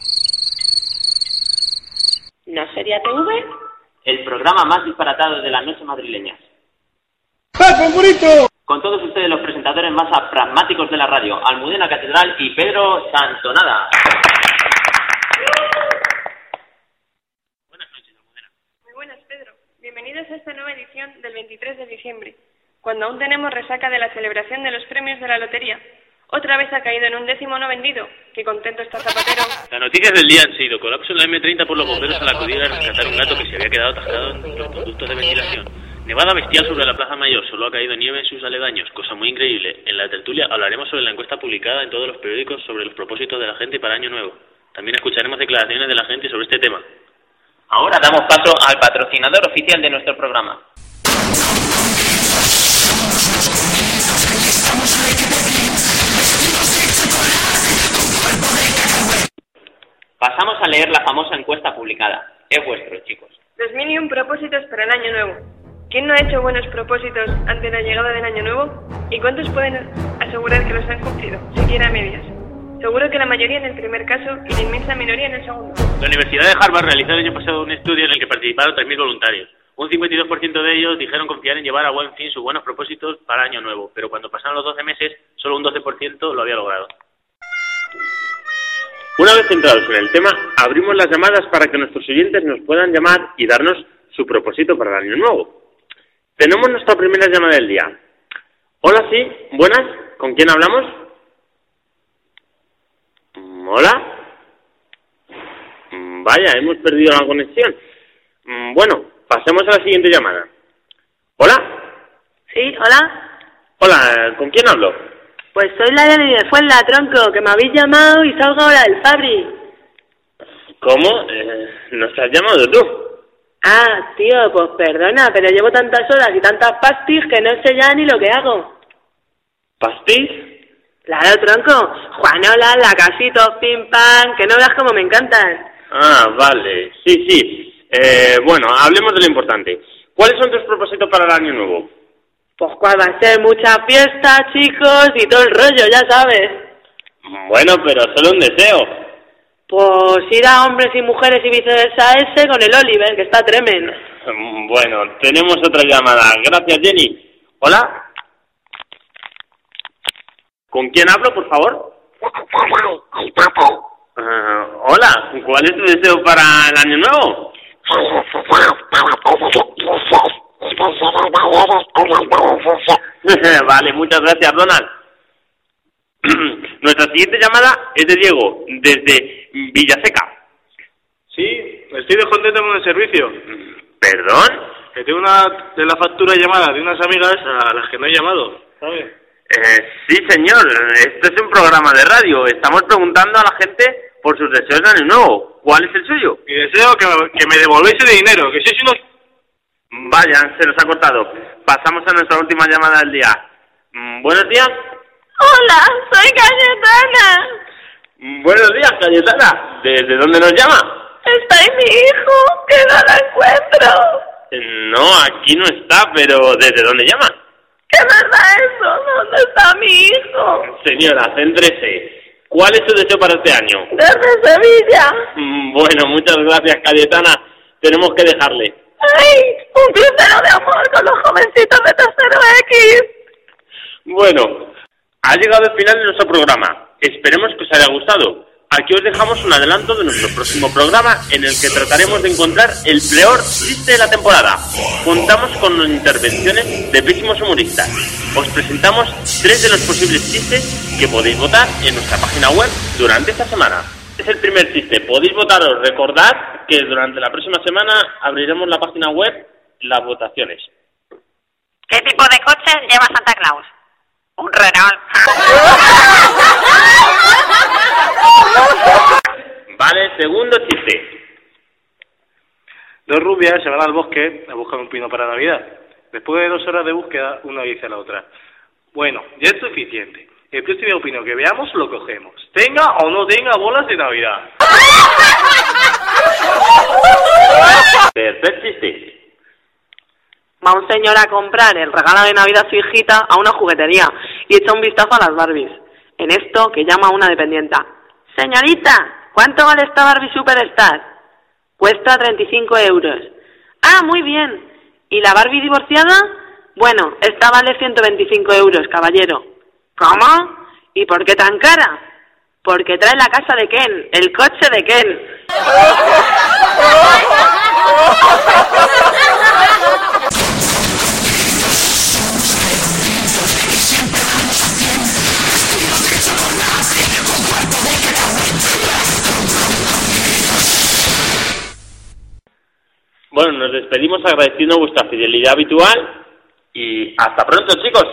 ¿No sería TV? El programa más disparatado de las noches madrileñas. Con todos ustedes los presentadores más pragmáticos de la radio, Almudena Catedral y Pedro Santonada. Buenas noches, Almudena. Muy buenas, Pedro. Bienvenidos a esta nueva edición del 23 de diciembre, cuando aún tenemos resaca de la celebración de los premios de la lotería. Otra vez ha caído en un 10º no vendido. Qué contento está Zapatero. Las noticias del día han sido colapso en la M30 por los bomberos al acudir a rescatar un gato que se había quedado atascado en los conductos de ventilación. Nevada bestial sobre la Plaza Mayor, solo ha caído nieve en sus aledaños, cosa muy increíble. En la tertulia hablaremos sobre la encuesta publicada en todos los periódicos sobre los propósitos de la gente para Año Nuevo. También escucharemos declaraciones de la gente sobre este tema. Ahora damos paso al patrocinador oficial de nuestro programa. Pasamos a leer la famosa encuesta publicada. Es vuestro, chicos. 2001 propósitos para el Año Nuevo. ¿Quién no ha hecho buenos propósitos ante la llegada del Año Nuevo? ¿Y cuántos pueden asegurar que los han cumplido, siquiera a medias? Seguro que la mayoría en el primer caso y la inmensa minoría en el segundo. La Universidad de Harvard realizó el año pasado un estudio en el que participaron 3.000 voluntarios. Un 52% de ellos dijeron confiar en llevar a buen fin sus buenos propósitos para Año Nuevo, pero cuando pasaron los 12 meses, solo un 12% lo había logrado. Una vez centrados en el tema, abrimos las llamadas para que nuestros oyentes nos puedan llamar y darnos su propósito para el Año Nuevo. Tenemos nuestra primera llamada del día. Hola, sí, buenas, ¿con quién hablamos? ¿Hola? Vaya, hemos perdido la conexión. Bueno, pasemos a la siguiente llamada. ¿Hola? Sí, hola. Hola, ¿con quién hablo? Pues soy la de Fuenla, tronco, que me habéis llamado y salgo ahora del Fabri. ¿Cómo? ¿Nos has llamado tú? Ah, tío, pues perdona, pero llevo tantas horas y tantas pastis que no sé ya ni lo que hago. ¿Pastis? Claro, tronco. Juanola, lacasitos, pim pam, que no veas cómo me encantan. Ah, vale, sí. Bueno, hablemos de lo importante. ¿Cuáles son tus propósitos para el Año Nuevo? Pues cuál va a ser, mucha fiesta, chicos, y todo el rollo, ya sabes. Bueno, pero solo un deseo. Pues ir a hombres y mujeres y viceversa ese con el Oliver, que está tremendo. Bueno, tenemos otra llamada. Gracias, Jenny. ¿Hola? ¿Con quién hablo, por favor? Hola, ¿cuál es tu deseo para el Año Nuevo? Vale, muchas gracias, Donald. Nuestra siguiente llamada es de Diego, desde Villaseca. Sí, estoy descontento con el servicio. ¿Perdón? Que tengo una de la factura llamada de unas amigas a las que no he llamado, ¿sabes? Sí, señor, esto es un programa de radio. Estamos preguntando a la gente por sus deseos de Año Nuevo. ¿Cuál es el suyo? Mi deseo que me devolvéis el dinero, que sois unos... Vaya, se nos ha cortado. Pasamos a nuestra última llamada del día. Buenos días. Hola, soy Cayetana. Buenos días, Cayetana. ¿Desde dónde nos llama? Está ahí mi hijo, que no lo encuentro. No, aquí no está, pero ¿desde dónde llama? ¿Qué verdad eso? ¿Dónde está mi hijo? Señora, céntrese. ¿Cuál es su deseo para este año? Desde Sevilla. Bueno, muchas gracias, Cayetana. Tenemos que dejarle. ¡Ay! Un crucero de amor con los jovencitos de Tercero X. Bueno, ha llegado el final de nuestro programa. Esperemos que os haya gustado. Aquí os dejamos un adelanto de nuestro próximo programa en el que trataremos de encontrar el peor chiste de la temporada. Contamos con intervenciones de péssimos humoristas. Os presentamos 3 de los posibles chistes que podéis votar en nuestra página web durante esta semana. Es el primer chiste. Podéis votaros. Recordad que durante la próxima semana abriremos la página web las votaciones. ¿Qué tipo de coche lleva Santa Claus? Un Renault. Vale, segundo chiste. 2 rubias se van al bosque a buscar un pino para Navidad. Después de 2 horas de búsqueda, una dice a la otra: bueno, ya es suficiente. El próximo pino que veamos lo cogemos, tenga o no tenga bolas de Navidad. Tercer chiste. Va un señor a comprar el regalo de Navidad a su hijita a una juguetería y echa un vistazo a las Barbies. En esto, que llama a una dependienta. Señorita, ¿Cuánto vale esta Barbie Superstar? Cuesta 35 euros. Ah, muy bien. ¿Y la Barbie divorciada? Bueno, esta vale 125 euros, caballero. ¿Cómo? ¿Y por qué tan cara? Porque trae la casa de Ken, el coche de Ken. Bueno, nos despedimos agradeciendo vuestra fidelidad habitual y hasta pronto, chicos.